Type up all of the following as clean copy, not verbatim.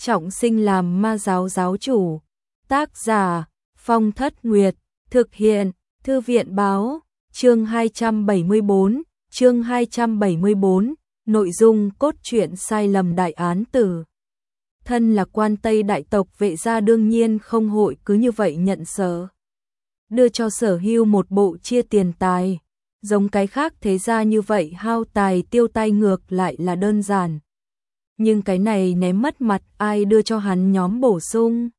trọng sinh làm ma giáo giáo chủ. Tác giả Phong Thất Nguyệt, thực hiện Thư viện báo, chương 274, chương 274, nội dung cốt truyện sai lầm đại án tử. Thân là quan Tây đại tộc Vệ gia đương nhiên không hội cứ như vậy nhận Sở. Đưa cho Sở Hưu một bộ chia tiền tài, giống cái khác thế gia như vậy hao tài tiêu tay ngược lại là đơn giản. Nhưng cái này ném mất mặt ai đưa cho hắn nhóm bổ sung.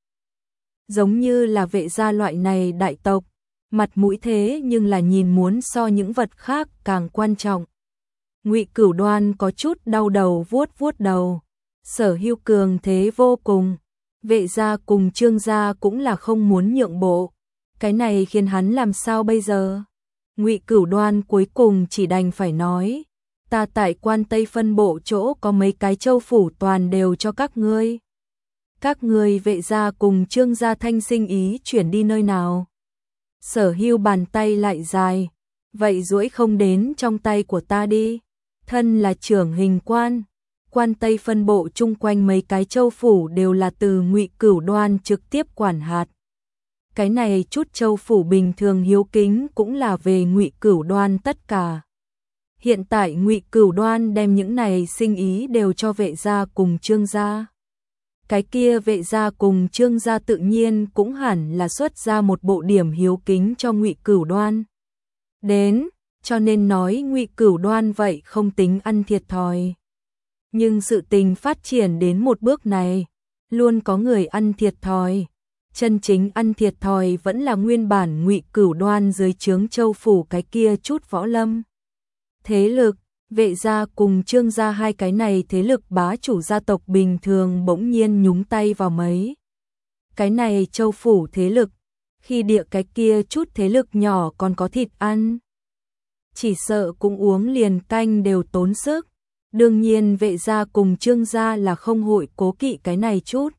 Giống như là Vệ gia loại này đại tộc, mặt mũi thế nhưng là nhìn muốn so những vật khác càng quan trọng. Ngụy Cửu Đoan có chút đau đầu vuốt đầu. Sở Hưu cường thế vô cùng, Vệ gia cùng Trương gia cũng là không muốn nhượng bộ. Cái này khiến hắn làm sao bây giờ? Ngụy Cửu Đoan cuối cùng chỉ đành phải nói, ta tại quan Tây phân bộ chỗ có mấy cái châu phủ toàn đều cho các ngươi. Các ngươi Vệ gia cùng Trương gia thanh sinh ý chuyển đi nơi nào? Sở Hưu bàn tay lại dài, vậy duỗi không đến trong tay của ta đi. Thân là trưởng hình quan, quan Tây phân bộ chung quanh mấy cái châu phủ đều là từ Ngụy Cửu Đoan trực tiếp quản hạt. Cái này chút châu phủ bình thường hiếu kính cũng là về Ngụy Cửu Đoan tất cả. Hiện tại Ngụy Cửu Đoan đem những này sinh ý đều cho Vệ gia cùng Trương gia. Cái kia Vệ gia cùng Trương gia tự nhiên cũng hẳn là xuất ra một bộ điểm hiếu kính cho Ngụy Cửu Đoan. Đến, cho nên nói Ngụy Cửu Đoan vậy không tính ăn thiệt thòi. Nhưng sự tình phát triển đến một bước này, luôn có người ăn thiệt thòi. Chân chính ăn thiệt thòi vẫn là nguyên bản Ngụy Cửu Đoan dưới trướng châu phủ cái kia chút võ lâm. Thế lực, Vệ gia cùng Trương gia hai cái này thế lực bá chủ gia tộc bình thường bỗng nhiên nhúng tay vào mấy. Cái này châu phủ thế lực, khi địa cái kia chút thế lực nhỏ còn có thịt ăn. Chỉ sợ cũng uống liền canh đều tốn sức. Đương nhiên Vệ gia cùng Trương gia là không hội cố kỵ cái này chút.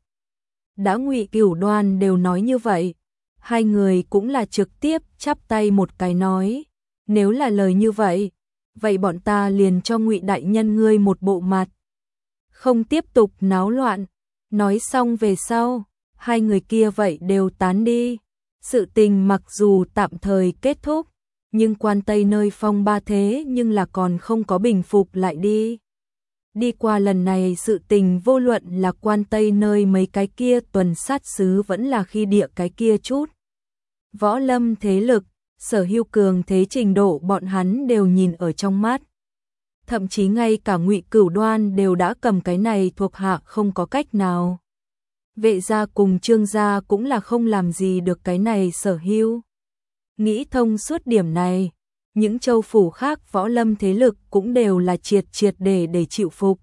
Đã Ngụy Cửu Đoan đều nói như vậy, hai người cũng là trực tiếp chắp tay một cái nói, nếu là lời như vậy, vậy bọn ta liền cho Ngụy đại nhân ngươi một bộ mặt. Không tiếp tục náo loạn, nói xong về sau, hai người kia vậy đều tán đi. Sự tình mặc dù tạm thời kết thúc, nhưng quan Tây nơi phong ba thế nhưng là còn không có bình phục lại đi. Đi qua lần này sự tình vô luận là quan Tây nơi mấy cái kia tuần sát sứ vẫn là khi địa cái kia chút. Võ lâm thế lực, Sở Hưu cường thế trình độ bọn hắn đều nhìn ở trong mắt. Thậm chí ngay cả Ngụy Cửu Đoan đều đã cầm cái này thuộc hạ không có cách nào. Vệ gia cùng Trương gia cũng là không làm gì được cái này Sở Hưu. Nghĩ thông suốt điểm này, những châu phủ khác võ lâm thế lực cũng đều là triệt để chịu phục.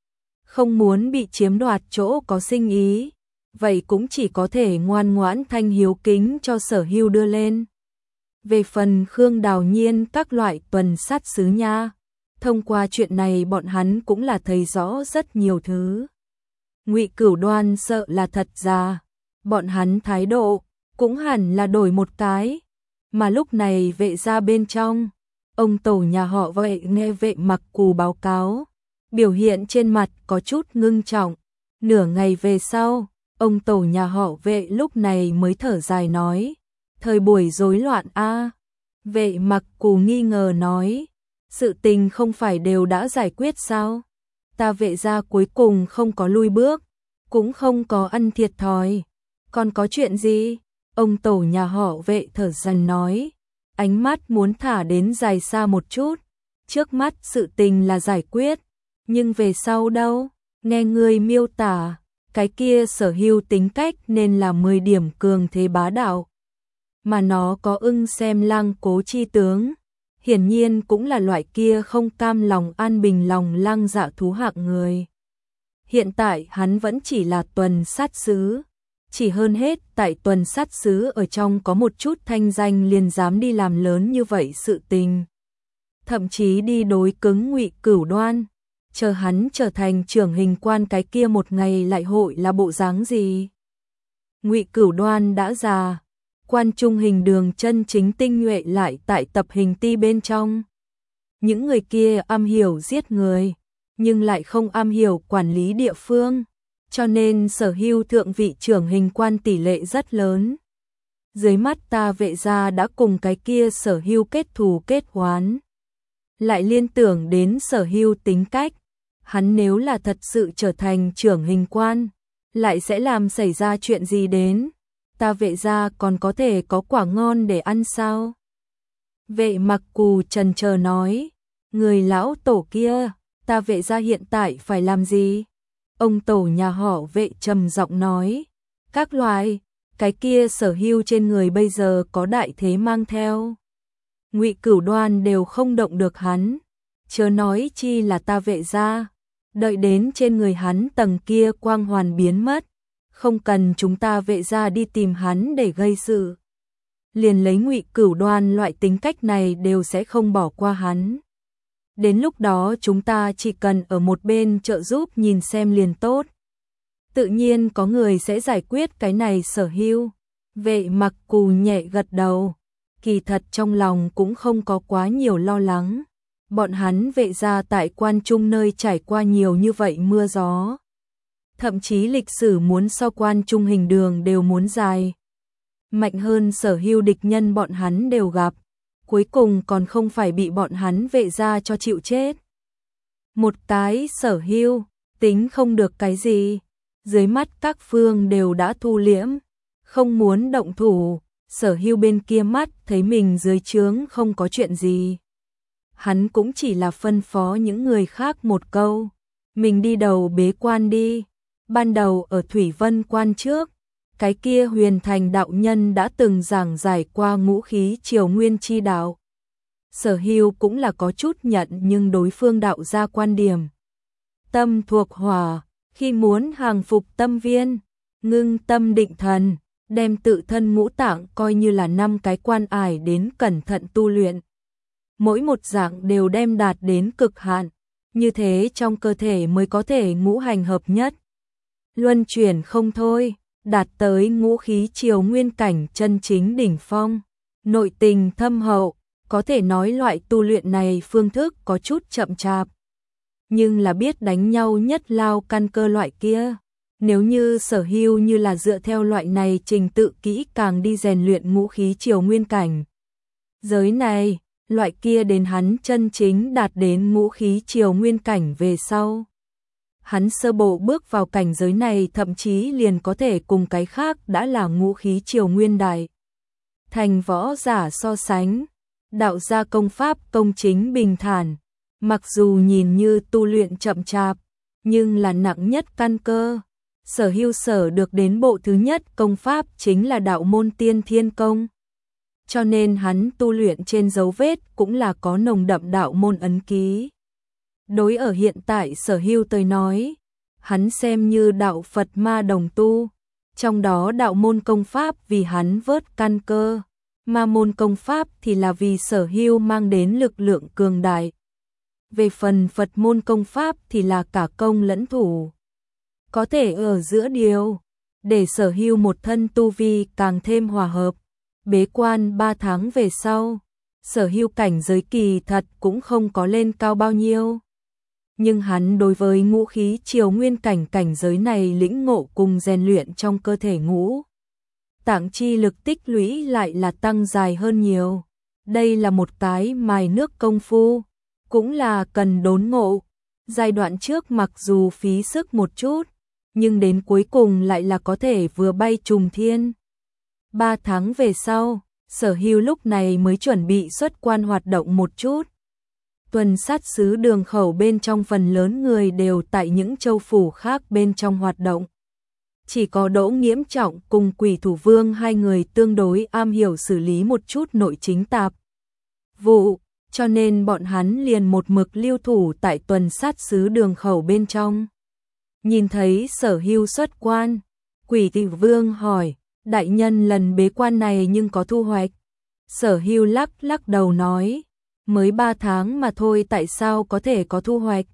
Không muốn bị chiếm đoạt chỗ có sinh ý, vậy cũng chỉ có thể ngoan ngoãn thanh hiếu kính cho Sở Hưu đưa lên. Về phần Khương Đào Nhiên các loại tuần sát sứ nha, thông qua chuyện này bọn hắn cũng là thấy rõ rất nhiều thứ. Ngụy Cửu Đoan sợ là thật ra, bọn hắn thái độ cũng hẳn là đổi một cái. Mà lúc này Vệ gia bên trong, ông tổ nhà họ Vệ nghe Vệ Mặc Cù báo cáo, biểu hiện trên mặt có chút ngưng trọng. Nửa ngày về sau, ông tổ nhà họ Vệ lúc này mới thở dài nói, thời buổi rối loạn a. Vệ Mặc Cù nghi ngờ nói, sự tình không phải đều đã giải quyết sao? Ta Vệ gia cuối cùng không có lui bước, cũng không có ăn thiệt thòi. Còn có chuyện gì? Ông tổ nhà họ Vệ thở dài nói, ánh mắt muốn thả đến dài xa một chút. Trước mắt sự tình là giải quyết, nhưng về sau đâu? Nghe người miêu tả, cái kia Sở Hưu tính cách nên là 10 điểm cường thế bá đạo. Mà nó có ưng xem lăng cố chi tướng, hiển nhiên cũng là loại kia không cam lòng an bình lòng lăng dạ thú hạng người. Hiện tại hắn vẫn chỉ là tuần sát sứ. Chỉ hơn hết tại tuần sát sứ ở trong có một chút thanh danh liền dám đi làm lớn như vậy sự tình. Thậm chí đi đối cứng Ngụy Cửu Đoan, chờ hắn trở thành trưởng hình quan cái kia một ngày lại hội là bộ dáng gì. Ngụy Cửu Đoan đã già, quan trung hình đường chân chính tinh nhuệ lại tại tập hình ti bên trong. Những người kia am hiểu giết người, nhưng lại không am hiểu quản lý địa phương. cho nên Sở Hưu thượng vị trưởng hình quan tỷ lệ rất lớn. Dưới mắt ta Vệ gia đã cùng cái kia Sở Hưu kết thù kết oán. Lại liên tưởng đến Sở Hưu tính cách, hắn nếu là thật sự trở thành trưởng hình quan, lại sẽ làm xảy ra chuyện gì đến, ta Vệ gia còn có thể có quả ngon để ăn sao? Vệ Mặc Cù chần chờ nói, người lão tổ kia, ta Vệ gia hiện tại phải làm gì? Ông tổ nhà họ Vệ trầm giọng nói, các loại, cái kia Sở Hưu trên người bây giờ có đại thế mang theo. Ngụy Cửu Đoan đều không động được hắn, chớ nói chi là ta Vệ gia, đợi đến trên người hắn tầng kia quang hoàn biến mất, không cần chúng ta Vệ gia đi tìm hắn để gây sự. Liền lấy Ngụy Cửu Đoan loại tính cách này đều sẽ không bỏ qua hắn. Đến lúc đó chúng ta chỉ cần ở một bên trợ giúp nhìn xem liền tốt. Tự nhiên có người sẽ giải quyết cái này Sở Hưu. Vệ Mặc Cù nhẹ gật đầu, kỳ thật trong lòng cũng không có quá nhiều lo lắng. Bọn hắn Vệ gia tại Quan Trung nơi trải qua nhiều như vậy mưa gió. Thậm chí lịch sử muốn so Quan Trung hình đường đều muốn dài. Mạnh hơn Sở Hưu địch nhân bọn hắn đều gặp, cuối cùng còn không phải bị bọn hắn Vệ gia cho chịu chết. Một cái Sở Hưu, tính không được cái gì, dưới mắt các phương đều đã thu liễm, không muốn động thủ, Sở Hưu bên kia mắt thấy mình dưới trướng không có chuyện gì. Hắn cũng chỉ là phân phó những người khác một câu, mình đi đầu bế quan đi. Ban đầu ở Thủy Vân Quan trước, cái kia Huyền Thành đạo nhân đã từng giảng giải qua ngũ khí triều nguyên chi đạo. Sở Hưu cũng là có chút nhận, nhưng đối phương đạo ra quan điểm. Tâm thuộc hỏa, khi muốn hàng phục tâm viên, ngưng tâm định thần, đem tự thân ngũ tạng coi như là 5 cái quan ải đến cẩn thận tu luyện. Mỗi một dạng đều đem đạt đến cực hạn, như thế trong cơ thể mới có thể ngũ hành hợp nhất. Luân chuyển không thôi, đạt tới ngũ khí triều nguyên cảnh chân chính đỉnh phong, nội tình thâm hậu, có thể nói loại tu luyện này phương thức có chút chậm chạp. Nhưng là biết đánh nhau nhất lao căn cơ loại kia, nếu như Sở Hưu như là dựa theo loại này trình tự kỹ càng đi rèn luyện ngũ khí triều nguyên cảnh. Giới này, loại kia đến hắn chân chính đạt đến ngũ khí triều nguyên cảnh về sau. Hắn sơ bộ bước vào cảnh giới này thậm chí liền có thể cùng cái khác đã là ngũ khí triều nguyên đại. Thành võ giả so sánh, đạo gia công pháp công chính bình thản, mặc dù nhìn như tu luyện chậm chạp, nhưng là nặng nhất căn cơ. Sở Hưu sở được đến bộ thứ nhất công pháp chính là đạo môn tiên thiên công. Cho nên hắn tu luyện trên dấu vết cũng là có nồng đậm đạo môn ấn ký. Đối ở hiện tại Sở Hưu tới nói, hắn xem như đạo Phật ma đồng tu, trong đó đạo môn công pháp vì hắn vớt căn cơ, ma môn công pháp thì là vì Sở Hưu mang đến lực lượng cường đại. Về phần Phật môn công pháp thì là cả công lẫn thủ. Có thể ở giữa điều, để Sở Hưu một thân tu vi càng thêm hòa hợp. Bế quan 3 tháng về sau, Sở Hưu cảnh giới kỳ thật cũng không có lên cao bao nhiêu. Nhưng hắn đối với ngũ khí triều nguyên cảnh cảnh giới này lĩnh ngộ cùng rèn luyện trong cơ thể ngũ tạng chi lực tích lũy lại là tăng dài hơn nhiều. Đây là một cái mài nước công phu, cũng là cần đốn ngộ. Giai đoạn trước mặc dù phí sức một chút, nhưng đến cuối cùng lại là có thể vừa bay trùng thiên. 3 tháng về sau, Sở Hưu lúc này mới chuẩn bị xuất quan hoạt động một chút. Tuần sát sứ đường khẩu bên trong phần lớn người đều tại những châu phủ khác bên trong hoạt động. Chỉ có Đỗ Nghiễm Trọng cùng Quỷ Thủ Vương hai người tương đối am hiểu xử lý một chút nội chính tạp vụ, cho nên bọn hắn liền một mực lưu thủ tại tuần sát sứ đường khẩu bên trong. Nhìn thấy Sở Hưu xuất quan, Quỷ Thủ Vương hỏi, đại nhân lần bế quan này nhưng có thu hoạch? Sở Hưu lắc đầu nói, mới 3 tháng mà thôi, tại sao có thể có thu hoạch?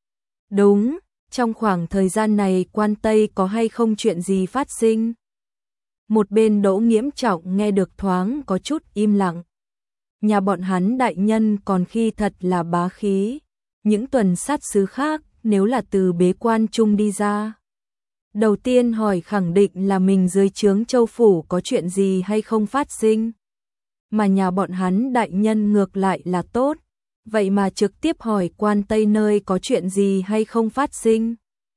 Đúng, trong khoảng thời gian này quan Tây có hay không chuyện gì phát sinh? Một bên Đỗ Nghiễm Trọng nghe được thoáng có chút im lặng. Nhà bọn hắn đại nhân còn khi thật là bá khí, những tuần sát sứ khác nếu là từ bế quan chung đi ra, Đầu tiên hỏi khẳng định là mình dưới trướng Châu phủ có chuyện gì hay không phát sinh. Mà nhà bọn hắn đại nhân ngược lại là tốt, vậy mà trực tiếp hỏi quan Tây nơi có chuyện gì hay không phát sinh.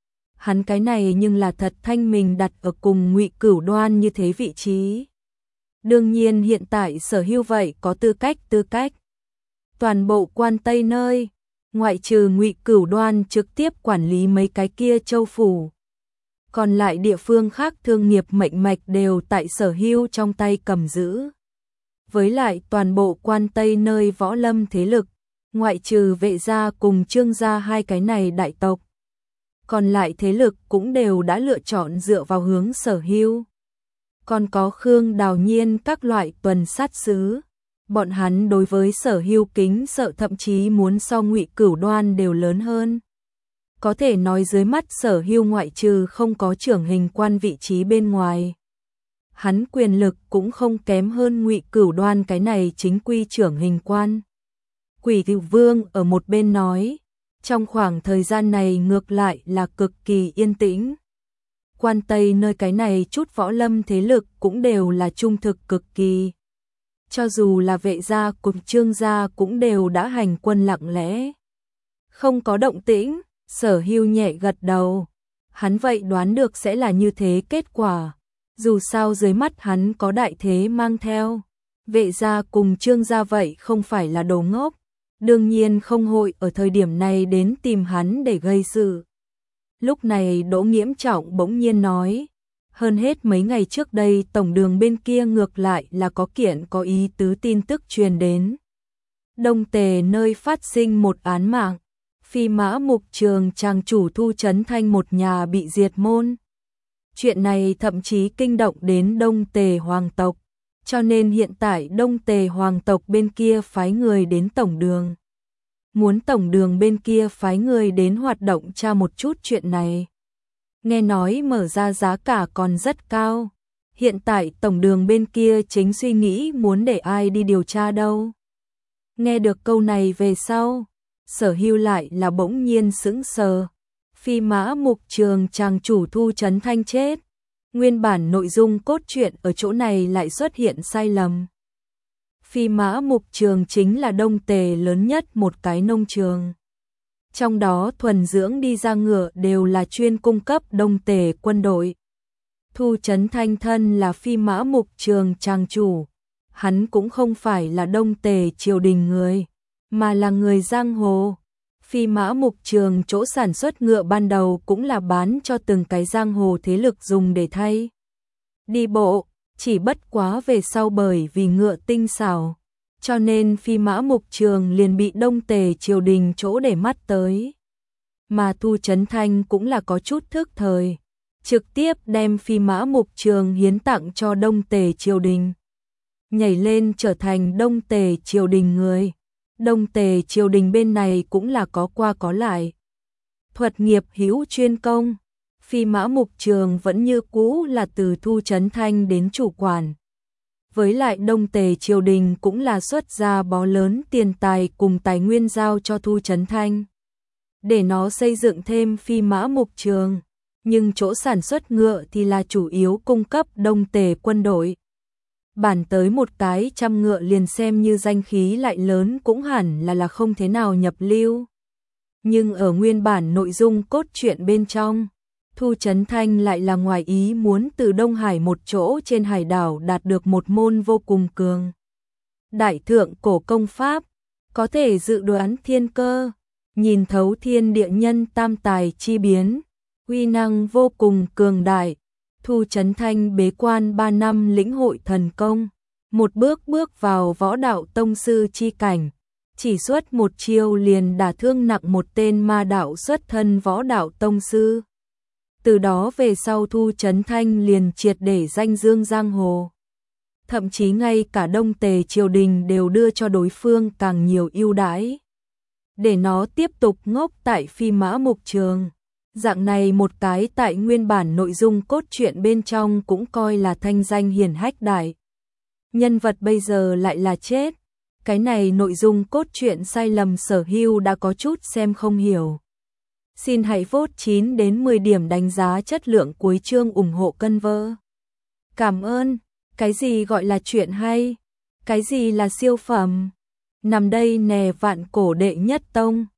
Hắn cái này nhưng là thật thanh mình đặt ở cùng Ngụy Cửu Đoan như thế vị trí. Đương nhiên hiện tại Sở Hưu vậy có tư cách. Toàn bộ quan Tây nơi, ngoại trừ Ngụy Cửu Đoan trực tiếp quản lý mấy cái kia châu phủ. Còn lại địa phương khác thương nghiệp mệnh mạch đều tại Sở Hưu trong tay cầm giữ. Với lại toàn bộ quan Tây nơi võ lâm thế lực, ngoại trừ Vệ gia cùng Trương gia hai cái này đại tộc. Còn lại thế lực cũng đều đã lựa chọn dựa vào hướng Sở Hưu. Còn có Khương Đào Nhiên các loại tuần sát sứ. Bọn hắn đối với Sở Hưu kính sợ thậm chí muốn so Ngụy Cửu Đoan đều lớn hơn. Có thể nói dưới mắt Sở Hưu ngoại trừ không có trưởng hình quan vị trí bên ngoài. Hắn quyền lực cũng không kém hơn Ngụy Cửu Đoan cái này chính quy trưởng hình quan. Quỷ Dực Vương ở một bên nói, trong khoảng thời gian này ngược lại là cực kỳ yên tĩnh. Quan Tây nơi cái này chút võ lâm thế lực cũng đều là trung thực cực kỳ. Cho dù là Vệ gia cùng Trương gia cũng đều đã hành quân lặng lẽ. Không có động tĩnh, Sở Hưu nhẹ gật đầu. Hắn vậy đoán được sẽ là như thế kết quả. Dù sao dưới mắt hắn có đại thế mang theo. Vệ gia cùng Trương gia vậy không phải là đồ ngốc. Đương nhiên không hội ở thời điểm này đến tìm hắn để gây sự. Lúc này Đỗ Nghiễm Trọng bỗng nhiên nói. Hơn hết mấy ngày trước đây tổng đường bên kia ngược lại là có kiện có ý tứ tin tức truyền đến. Đông Tề nơi phát sinh một án mạng. Phi Mã Mục Trường tràng chủ Thu Chấn Thanh một nhà bị diệt môn. Chuyện này thậm chí kinh động đến Đông Tề Hoàng tộc. Cho nên hiện tại Đông Tề Hoàng tộc bên kia phái người đến tổng đường. Muốn tổng đường bên kia phái người đến hoạt động tra một chút chuyện này. Nghe nói mở ra giá cả còn rất cao. Hiện tại tổng đường bên kia chính suy nghĩ muốn để ai đi điều tra đâu. Nghe được câu này về sau, Sở Hưu lại là bỗng nhiên sững sờ. Phi Mã Mục Trường tràng chủ Thu Chấn Thanh chết. Nguyên bản nội dung cốt truyện ở chỗ này lại xuất hiện sai lầm. Phi Mã Mục Trường chính là Đông Tề lớn nhất một cái nông trường. Trong đó thuần dưỡng đi ra ngựa đều là chuyên cung cấp Đông Tề quân đội. Thu Chấn Thanh thân là Phi Mã Mục Trường tràng chủ. Hắn cũng không phải là Đông Tề triều đình người, mà là người giang hồ. Phi Mã Mục Trường chỗ sản xuất ngựa ban đầu cũng là bán cho từng cái giang hồ thế lực dùng để thay đi bộ, chỉ bất quá về sau bởi vì ngựa tinh xảo, cho nên Phi Mã Mục Trường liền bị Đông Tề triều đình chỗ để mắt tới. Mà Thu Chấn Thanh cũng là có chút thức thời, trực tiếp đem Phi Mã Mục Trường hiến tặng cho Đông Tề triều đình. Nhảy lên trở thành Đông Tề triều đình người. Đông Tề triều đình bên này cũng là có qua có lại. Thuật nghiệp hữu chuyên công, Phi Mã Mục Trường vẫn như cũ là từ Thu Chấn Thanh đến chủ quản. Với lại Đông Tề triều đình cũng là xuất ra bó lớn tiền tài cùng tài nguyên giao cho Thu Chấn Thanh. Để nó xây dựng thêm Phi Mã Mục Trường, nhưng chỗ sản xuất ngựa thì là chủ yếu cung cấp Đông Tề quân đội. Bản tới một cái trăm ngựa liền xem như danh khí lại lớn cũng hẳn là không thế nào nhập lưu. Nhưng ở nguyên bản nội dung cốt truyện bên trong, Thu Chấn Thanh lại là ngoài ý muốn từ Đông Hải một chỗ trên hải đảo đạt được một môn vô cùng cường đại thượng cổ công pháp, có thể dự đoán thiên cơ, nhìn thấu thiên địa nhân tam tài chi biến, uy năng vô cùng cường đại. Thu Chấn Thanh bế quan 3 năm lĩnh hội thần công, một bước bước vào võ đạo tông sư chi cảnh, chỉ xuất một chiêu liền đả thương nặng một tên ma đạo xuất thân võ đạo tông sư. Từ đó về sau Thu Chấn Thanh liền triệt để danh dương giang hồ. Thậm chí ngay cả Đông Tề triều đình đều đưa cho đối phương càng nhiều ưu đãi, để nó tiếp tục ngốc tại Phi Mã Mục Trường. Dạng này một cái tại nguyên bản nội dung cốt truyện bên trong cũng coi là thanh danh hiển hách đại nhân vật bây giờ lại là chết. Cái này nội dung cốt truyện sai lầm Sở Hưu đã có chút xem không hiểu. Xin hãy vote 9 đến 10 điểm đánh giá chất lượng cuối chương ủng hộ cân vơ. Cảm ơn. Cái gì gọi là chuyện hay? Cái gì là siêu phẩm? Nằm đây nè vạn cổ đệ nhất tông.